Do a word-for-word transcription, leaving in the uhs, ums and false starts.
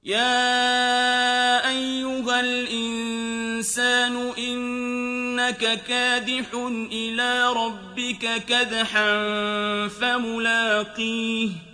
يَا أَيُّهَا الْإِنسَانُ إِنَّكَ كَادِحٌ إِلَىٰ رَبِّكَ كَدْحًا فَمُلَاقِيهِ